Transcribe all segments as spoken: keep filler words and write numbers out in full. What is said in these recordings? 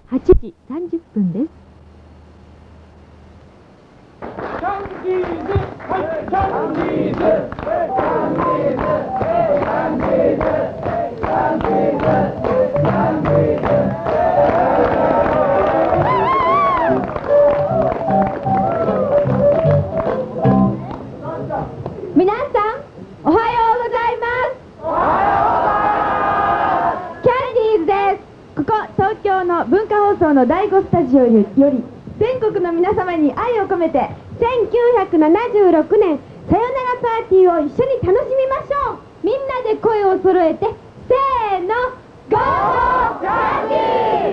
はちじさんじゅっぷんです。 キャンディーズ、はい、キャンディーズ、キャンディーズ、キャンディーズ、キャンディーズ、キャンディーズ。 皆さん、おはようございます。おはようございます。キャンディーズです。ここ東京の文化放送のだいごスタジオより全国の皆様に愛を込めてせんきゅうひゃくななじゅうろくねんさよならパーティーを一緒に楽しみましょう。みんなで声を揃えてせーの、ゴーキャンディー。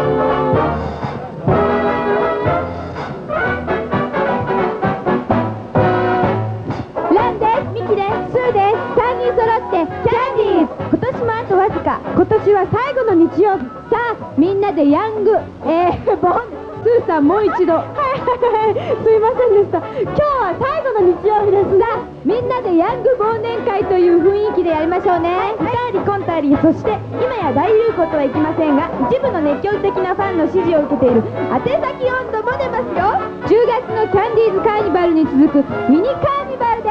ランです、ミキです、スーです。さんにん揃ってキャンディーズ。今年もあとわずか。今年は最後の日曜日。さあみんなでヤングえー、ボンスーさんもう一度。はいはいはい、すいませんでした。今日は最後の日曜日ですが、みんなでヤング忘年会という雰囲気でやりましょうね。歌ありコントあり、そして今や大流行とはいきませんが、一部の熱狂的なファンの支持を受けている宛先温度も出ますよ。じゅうがつのキャンディーズカーニバルに続くミニカーニバルです。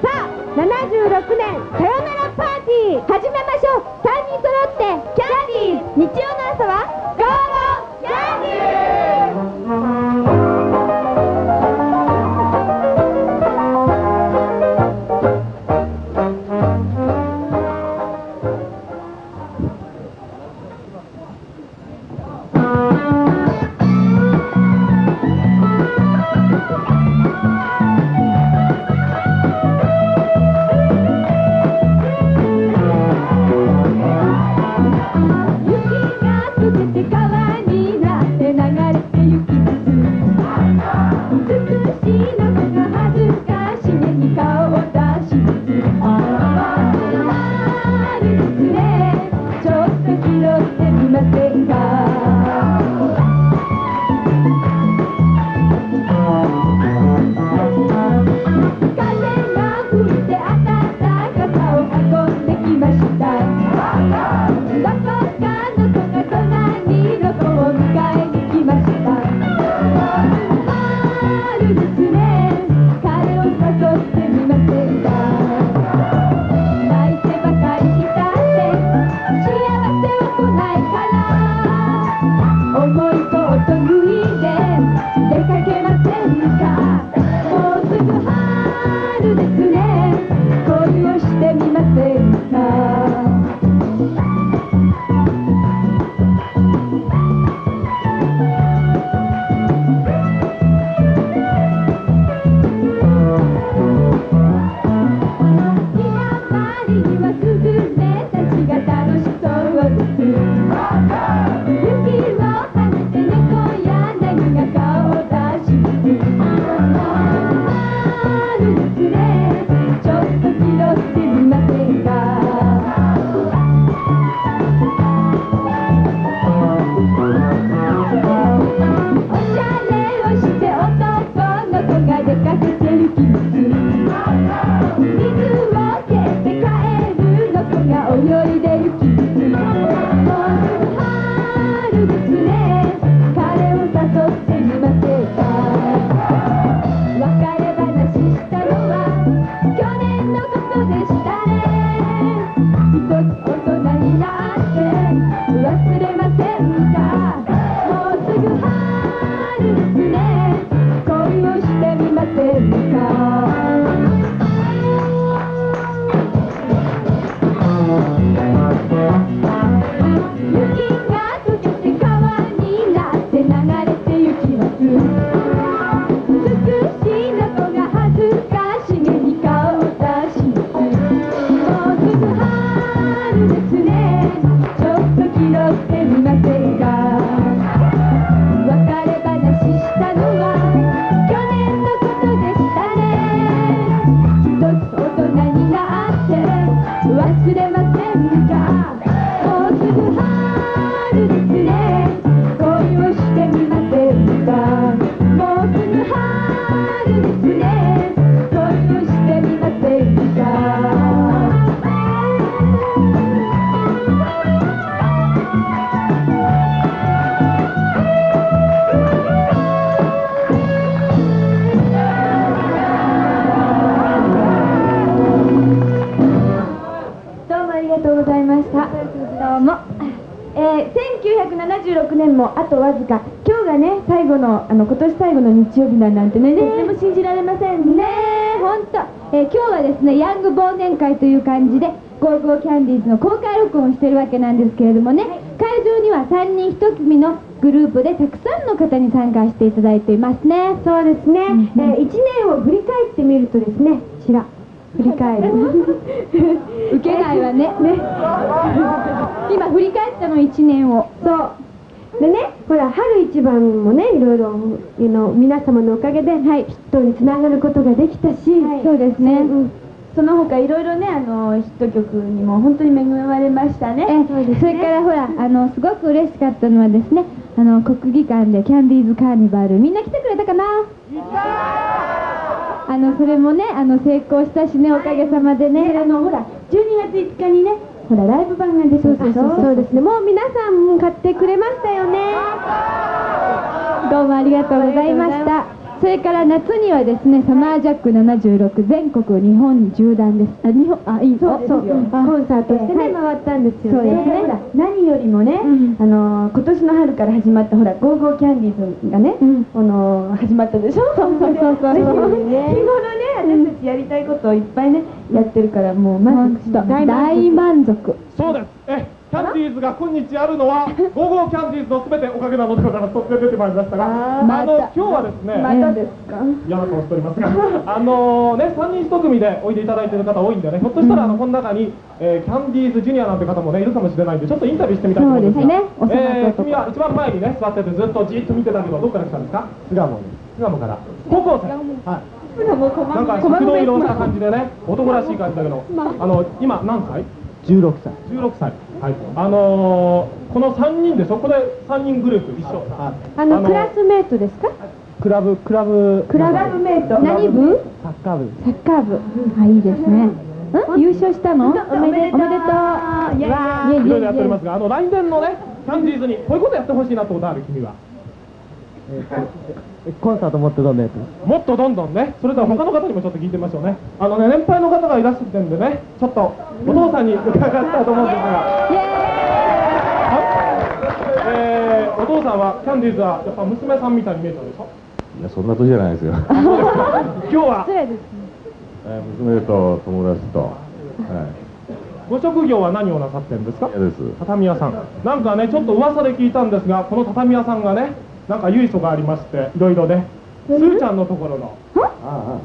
さあななじゅうろくねんさよならパーティー始めましょう。さんにん揃ってキャンディーズ。日曜の朝はゴーゴーキャンディーズ。雪が溶けて川じゅうろくねんもあとわずか。今日がね最後のあの今年最後の日曜日だなんてね、とても信じられませんね。本当、えー、今日はですねヤング忘年会という感じでゴーゴーキャンディーズの公開録音をしてるわけなんですけれどもね、会場にはさんにんひと組のグループでたくさんの方に参加していただいていますね。そうですね、うん、えー、いちねんを振り返ってみるとですね、こちら振り返る受けないわねね今振り返ったのいちねんを。そうでね、ほら春一番もねいろいろの皆様のおかげで、はい、ヒットにつながることができたし、はい、そうですね、うん、その他いろいろねあのヒット曲にも本当に恵まれましたね。えそうですね、それからほらあのすごく嬉しかったのはですね、あの国技館でキャンディーズカーニバルみんな来てくれたかな。あのそれもねあの成功したしね、おかげさまでね、あのほらじゅうにがついつかにねほらライブ版が出てた。そうですね、もう皆さん買ってくれましたよね。どうもありがとうございました。それから夏にはですねサマージャックななじゅうろく全国日本縦断です。あ日本あいいそうですよ、コンサートしてね回ったんですよね。そうですね、何よりもね、あの今年の春から始まったほらゴーゴーキャンディーズがねあの始まったでしょ。そうそうそうそう、日頃ね私たちやりたいことをいっぱいねやってるから、もう満足、大満足。 そうです。えキャンディーズが今日あるのはゴーゴーキャンディーズのすべておかげなのでございます。突然出てまいりましたが、あの今日はですね、 またですか、 嫌な顔しておりますが、あのねさんにんひと組でおいでいただいている方多いんでね、ひょっとしたらあのこの中に、えー、キャンディーズジュニアなんて方もねいるかもしれないんで、ちょっとインタビューしてみたいと思うんですが、えー、君は一番前にね座っててずっとじっと見てたけど、どこから来たんですか？巣鴨です。巣鴨から高校生。はい。なんか食堂色した感じでね、男らしい感じだけど、あの今何歳？ じゅうろくさい。 じゅうろくさい。はい。あのー、このさんにんでそこでさんにんグループ一緒。 あのクラスメートですか？ クラブクラブクラブメート。何部？ サッカー部。 サッカー部。あ、いいですね。優勝したの？おめでとう。おめでとう。 いろいろやっておりますが、あの来年のねキャンディーズにこういうことやってほしいなってことある？君は。 コンサートもっとどんどんやってもっとどんどんね。それでは他の方にもちょっと聞いてみましょうね。あのね年配の方がいらっしゃってるんでね、ちょっとお父さんに伺ったと思うんですが、えー、お父さんはキャンディーズはやっぱ娘さんみたいに見えたでしょ？ いやそんな年じゃないですよ。 今日は、 えー、娘と友達と、はい、 ご職業は何をなさってるんですか？ です。 畳屋さん。なんかねちょっと噂で聞いたんですが、この畳屋さんがねなんか由緒がありまして、いろいろね、すーちゃんのところの。 あ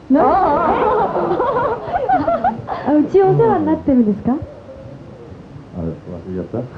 あ、うちお世話になってるんですか？ あれ忘れちゃった？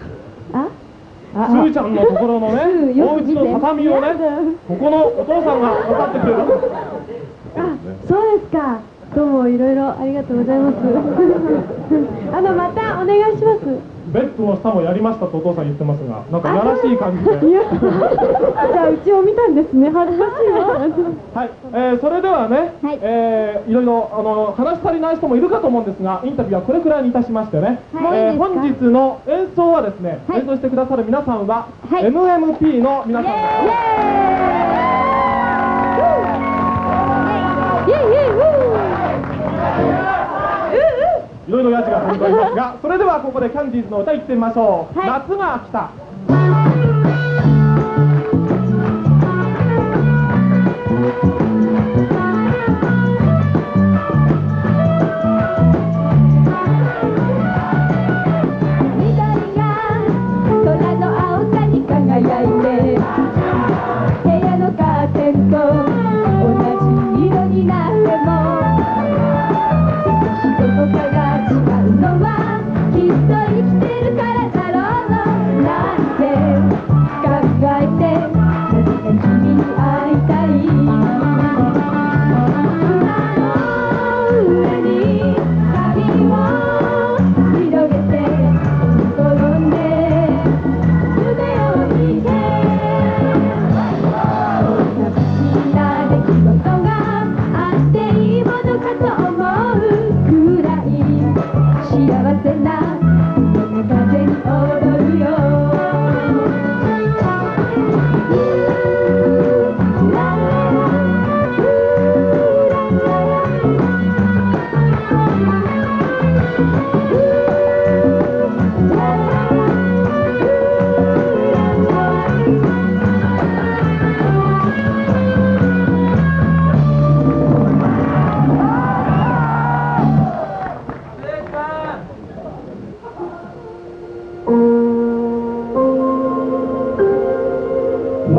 あ？ すーちゃんのところのね、お家の畳をね、ここのお父さんが分かってくれる。 あ、そうですか。どうもいろいろありがとうございます。あのまたお願いします。 ベッドの下もやりましたとお父さん言ってますが、なんかやらしい感じで。 いや、じゃあうちを見たんですね。恥ずかしいわ。 はい、えー、それではね、はい、えー、いろいろあの話し足りない人もいるかと思うんですが、インタビューはこれくらいにいたしましてね、はい、えー、本日の演奏はですね、はい、演奏してくださる皆さんは、はい、エムエムピー の皆さんです。いろいろやつが飛んでおりますが、それではここでキャンディーズの歌いってみましょう。はい、夏が来た。 緑が空の青さに輝いて、部屋のカーテンと同じ色になっても、どこかが違うのはきっと生きてるからだろうの。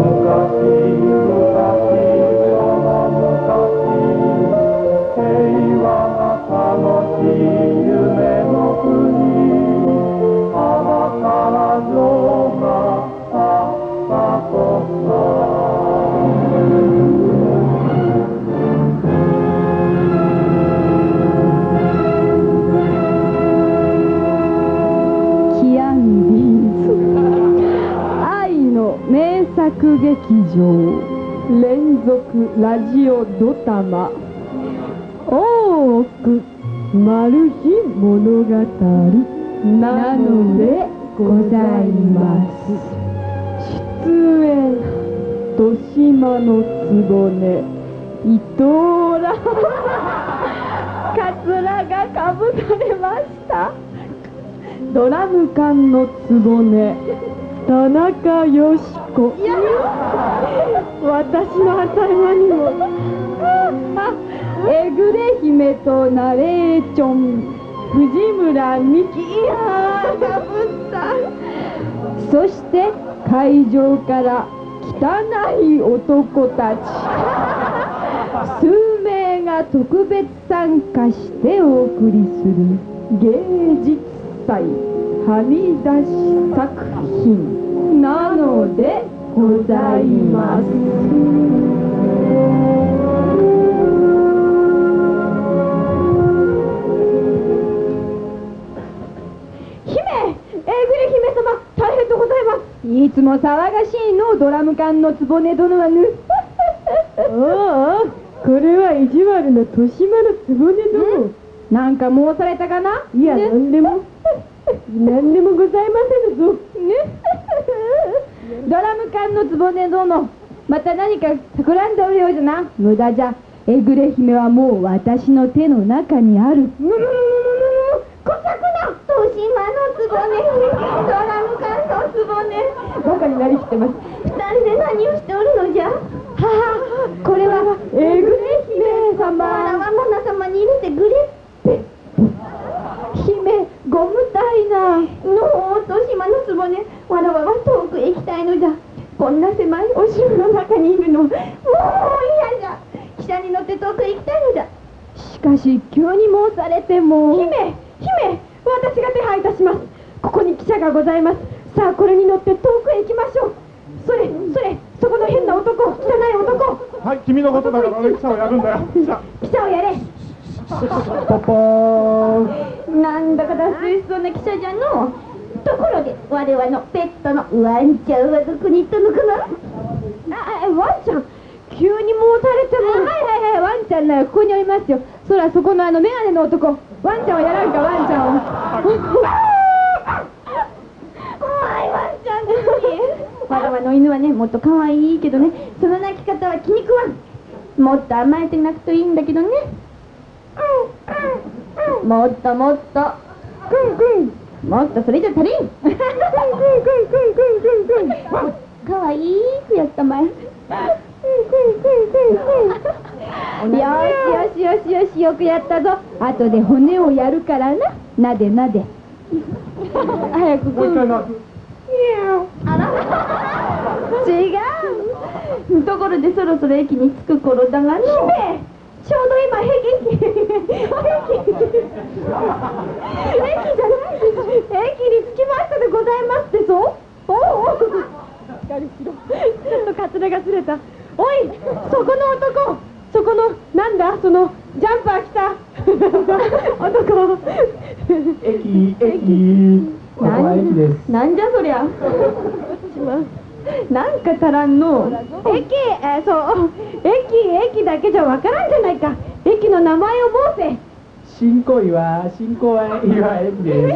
劇場連続ラジオドタマ大奥マル秘物語なのでございます。出演豊島の局伊藤らカツラがかぶされました。ドラム缶の局田中よし子。私の頭にもえぐれ姫とナレーション藤村美希。いやーかぶった。そして会場から汚い男たち数名が特別参加してお送りする芸術祭はみ出し作品なのでございます。姫、えぐれ姫様、大変でございます。いつも騒がしいのドラム缶の局殿はぬ。ああ、これは意地悪な豊島の局殿。なんか申されたかな。いや、なんでもなんでもございませんぞ。ドラム缶の局殿、また何か企んでおるようじゃな。無駄じゃ。えぐれ姫はもう私の手の中にある。むむむむむむこさくな豊島の局、ドラム缶の局、バカになりきってます。二人で何をしておるのじゃ。はは、これはえぐれ姫様。わらわマナ様に入れてくれって。姫、ご無体なの豊島の局、わらわは遠くへ行きたいのじゃ。こんな狭いお城の中にいるのもう嫌じゃ。汽車に乗って遠くへ行きたいのじゃ。しかし急に申されても。姫、姫、私が手配いたします。ここに汽車がございます。さあこれに乗って遠くへ行きましょう。それそれ、そこの変な男、汚い男。 はい、君のことだから俺汽車をやるんだよ。汽車汽車をやれ。 ポポーン。 なんだか脱水しそうな汽車じゃの。ところで我々のペットのワンちゃんはどこに行ったのかな。ああ、ワンちゃん、急に申されても。はいはいはい、ワンちゃんならここにおりますよ。そらそこのあのメガネの男、ワンちゃんをやらんか、ワンちゃんを。怖いワンちゃんですに。わらわの犬はね、もっと可愛いけどね、その鳴き方は気に食わん。もっと甘えて鳴くといいんだけどね。もっともっとクンクン、もっとそれじゃ足りん。クンクンクンクンクンクンクン。かわいいくやったまえ。クンクンクンクンクン。よしよしよしよし、よくやったぞ。後で骨をやるからな。なでなで。早くもう一回な。 あら違う。ところでそろそろ駅に着く頃だがの。姫、ちょうど今駅駅駅じゃないです。駅に着きましたでございますってぞ。おお、しっかりしろ。ちょっとカツラがずれた。おい、そこの男、そこのなんだそのジャンパー着た男。 駅駅。ここは駅です。 なんじゃそりゃ。なんか足らんの。駅、えー、そう駅駅だけじゃわからんじゃないか。駅の名前を申せ。 新小岩新小岩駅です。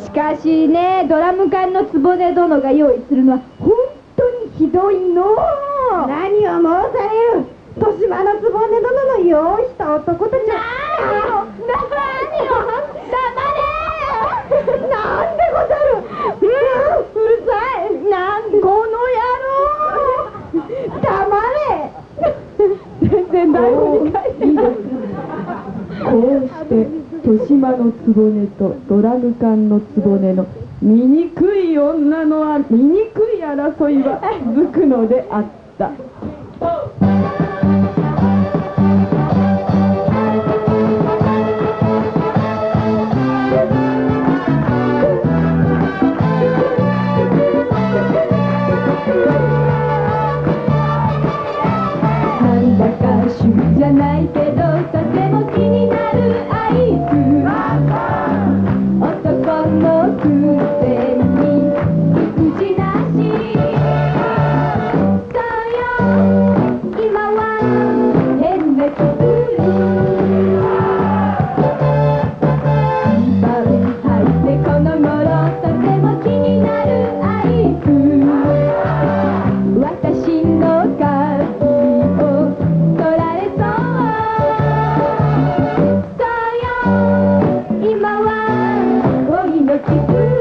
しかしね、ドラム缶の局殿が用意するのは本当にひどいの。何を申される。豊島の局殿の用意した男たちは何を何を黙れ。なんでござる。うん、うるさい。なんでこの野郎。黙れ。全然台本に書いてない。こうして豊島の局とドラム缶の局の醜い女のは醜い争いは続くのであった。なんだか主じゃないけどとても気になる合図、男のくせに口なし。そうよ今は変な気分。今入ってこの頃とても気になる合図、私の髪を取られそう。そうよ今は恋の気分。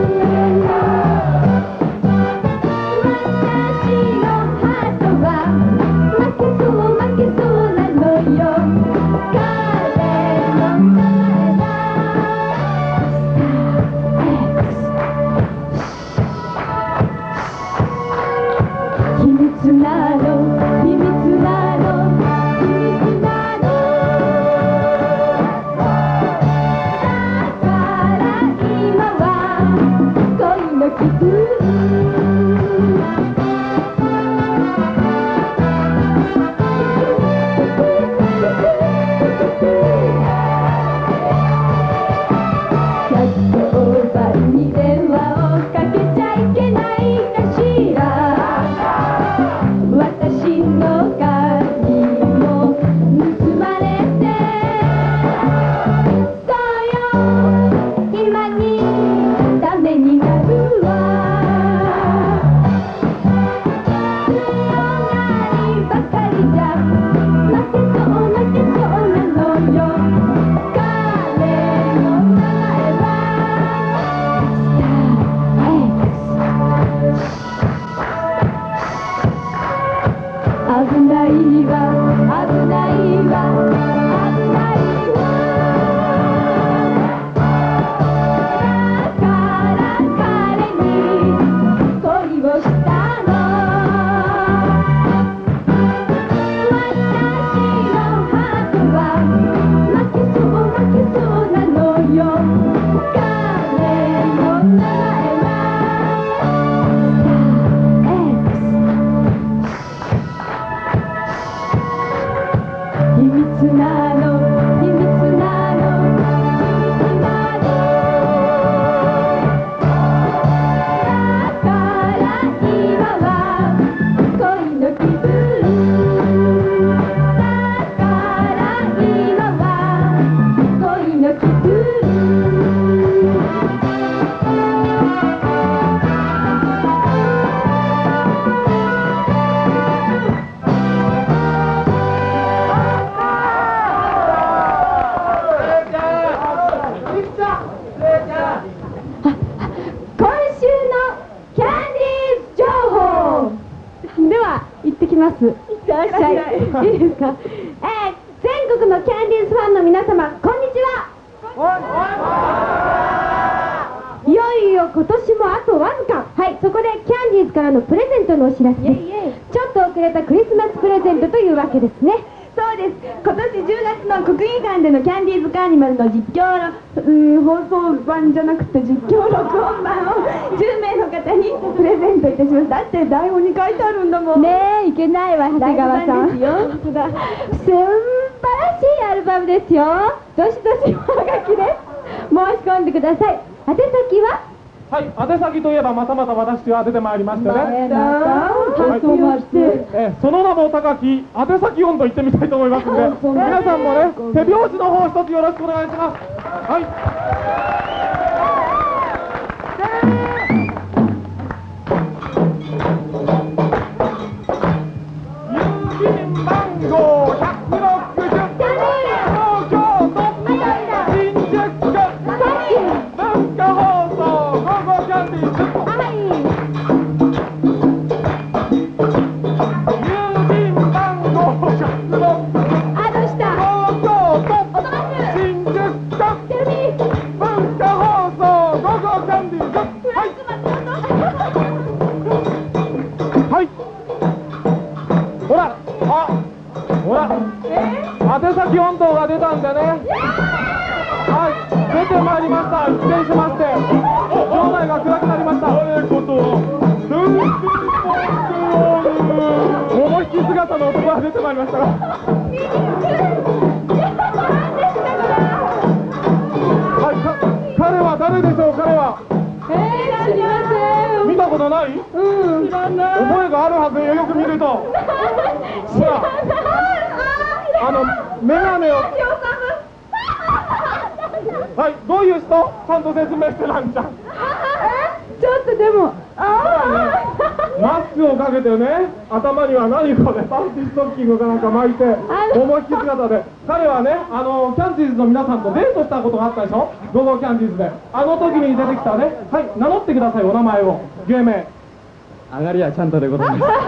私のハートは負けそう負けそうなのよ。彼の名前は秘密なの秘密なの秘密なの。だから今は恋の気分。百姓番に電話をかけちゃいけないかしら。私の髪も盗まれて。そうよ今にダメになるわ。強がりばかりじゃ負けそう負けそうなのよ。彼の名前はスター X。危ないわ危ないわ危ないわ。だから彼に恋をしたの。私のハートは負けそう負けそうなのよ。彼の名前は秘密なの秘密なの秘密なの。だから今は恋の気分。だから今は恋の気分。今週のキャンディーズ情報では行ってきます。いってらっしゃい。いいですか。えー、全国のキャンディーズファンの皆様こんにちは。いよいよ今年もあとわずか。はい、そこでキャンディーズからのプレゼントのお知らせです。ちょっと遅れたクリスマスプレゼントというわけですね。そうです。今年じゅうがつの国技館でのキャンディーズカーニバルの実況のうーん放送版じゃなくて実況録音版をじゅうめいの方にプレゼントいたします。だって台本に書いてあるんだもん。ねえ、いけないわ長谷川さん。ですよ。素晴らしいアルバムですよ。どしどしおはがきで申し込んでください。宛先ははい、宛先といえばまたまた私は出てまいりましてね。 また発送まして、 えその名も高き宛先音頭言ってみたいと思いますので、皆さんもね手拍子の方一つよろしくお願いします。はい。郵便番号ひゃくろくじゅう、東京都新宿区文化放送午後キャンディーズ。郵便番号ひゃくろくじゅう、東京都新宿区文化放送午後キャンディーズ。 はい。ほら、あ、ほら、宛先音頭が出たんでね。はい、出てまいりました。失礼しまして、場内が暗くなりました。ということは、桃引き姿の男が出てまいりましたが。はい、か、彼は誰でしょう、彼は。 えー、知りません。 見たことない？うん、知らない。覚えがあるはずよ、よく見ると。ほら、あの、メガネを。はい、どういう人？ちゃんと説明してなんちゃん。 ちょっとでも、あマスクをかけてね、頭には何かでパンティストッキングかなんか巻いて、桃引き姿で、彼はね、あのキャンディーズの皆さんとデートしたことがあったでしょ、ゴーゴーキャンディーズで。あの時に出てきたね、はい、名乗ってください、お名前を、芸名。 あがりやちゃんとでございます。 どう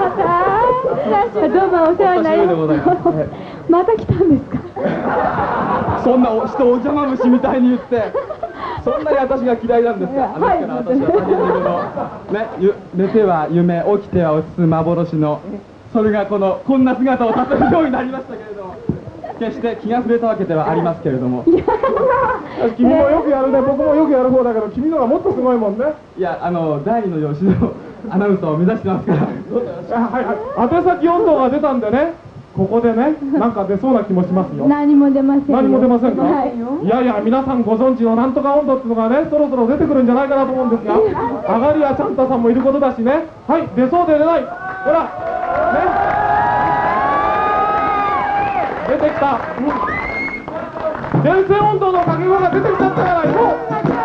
もお世話になります。また来たんですか。 そんなお人お邪魔虫みたいに言って、そんなに私が嫌いなんですか。ですから私は大変なことね、ゆ寝ては夢、起きては落ちつ幻の、それがこのこんな姿をたとえるようになりましたけれども、決して気が触れたわけではありますけれども。 君もよくやるね、僕もよくやる方だけど、君のがもっとすごいもんね。 いや、あの第二の養子のアナウンサーを目指してますから。 はいはい、宛先音頭が出たんでね、ここでね、なんか出そうな気もしますよ。 何も出ません。 何も出ませんか。 はい、 いやいや、皆さんご存知のなんとか音頭っていうのがね、そろそろ出てくるんじゃないかなと思うんですが、あがりやちゃんたさんもいることだしね、はい、出そうで出ない、ほら、ね、出てきた、うん、電線音頭の掛け声が出てきちゃったから、行こう。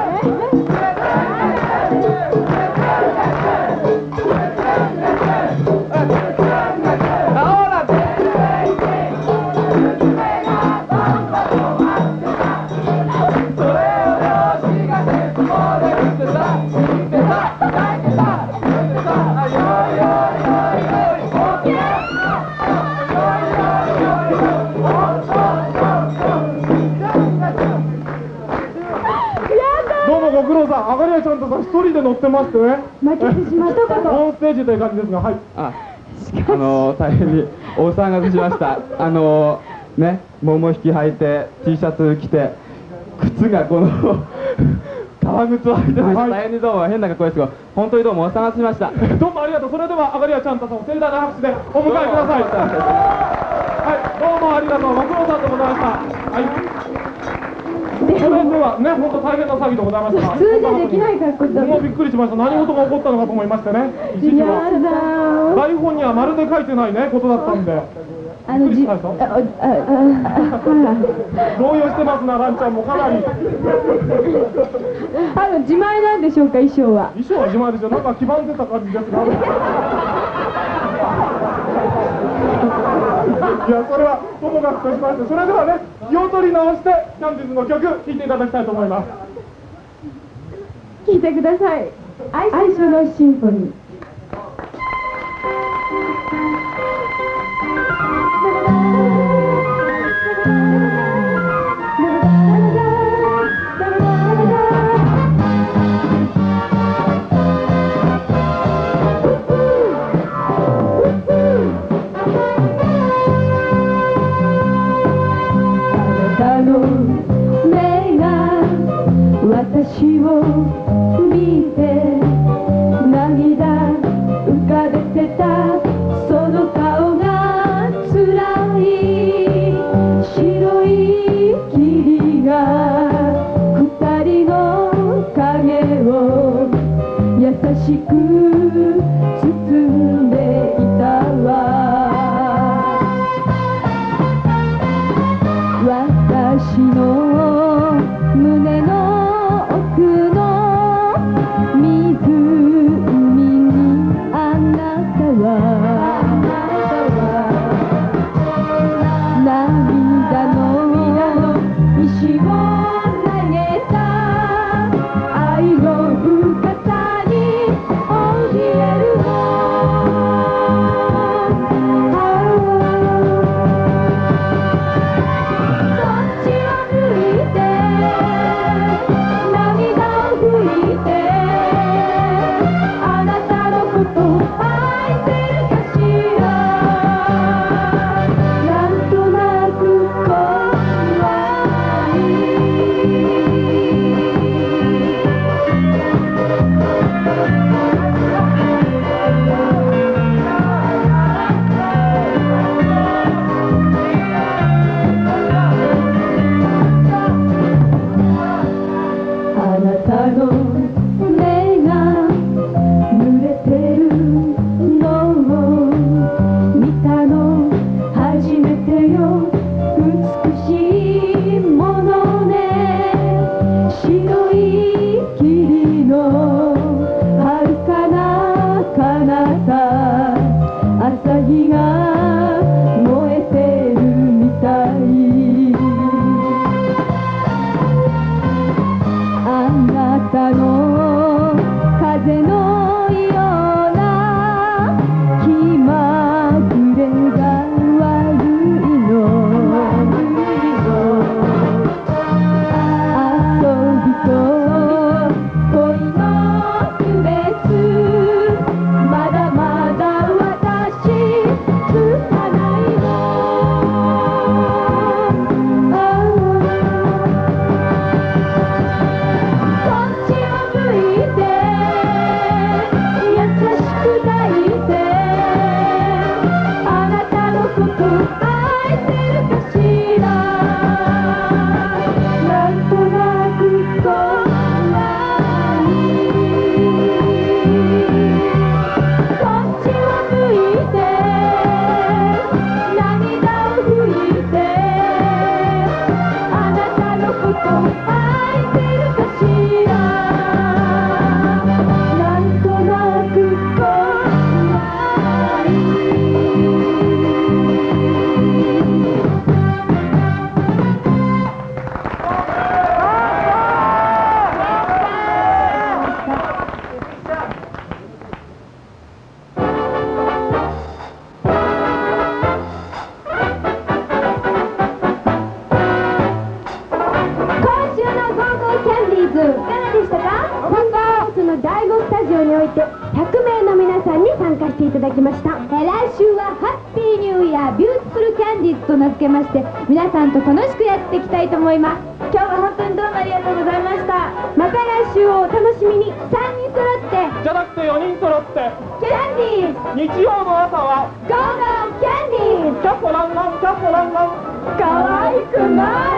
ご苦労さん、あがりやちゃんとさん一人で乗ってましてね、 負けてしまったことオンステージという感じですが、はい、 あ、あの大変に大騒がせしました。あのね、桃引き履いて T シャツ着て靴がこの革靴を履いてました。大変にどうも変な格好ですが、本当にどうもお騒がせしました。 どうもありがとう。それではあがりやちゃんとさんを盛大な拍手でお迎えください。はい、どうもありがとう。ご苦労さんでございました。はい。それではね、本当大変な騒ぎでございました。 普通じゃできない格好だ。 もうびっくりしました。何事が起こったのかと思いましてね。一時は台本にはまるで書いてないねことだったんで。 あのじ、あ、あ、あ、 動揺してますな、ランちゃんもかなり。 あの自前なんでしょうか、衣装は。 衣装は自前でしょ。なんか黄ばんでた感じですが。いや、それはともかくとしまして、それではね、気を取り直してキャンディーズの曲聴いていただきたいと思います。 聴いてください。愛想のシンフォニー。私を見て涙浮かべてたその顔が辛い白い霧が二人の影を優しく包んでいたわ。私の胸の奥の湖にあなたはえー来週はハッピーニューイヤービューティフルキャンディーズと名付けまして皆さんと楽しくやっていきたいと思います。今日は本当にどうもありがとうございました。また来週をお楽しみに。さんにん揃ってじゃなくてよにん揃ってキャンディーズ日曜の朝はゴーゴーキャンディーズキャッポランランキャッポランラン可愛くない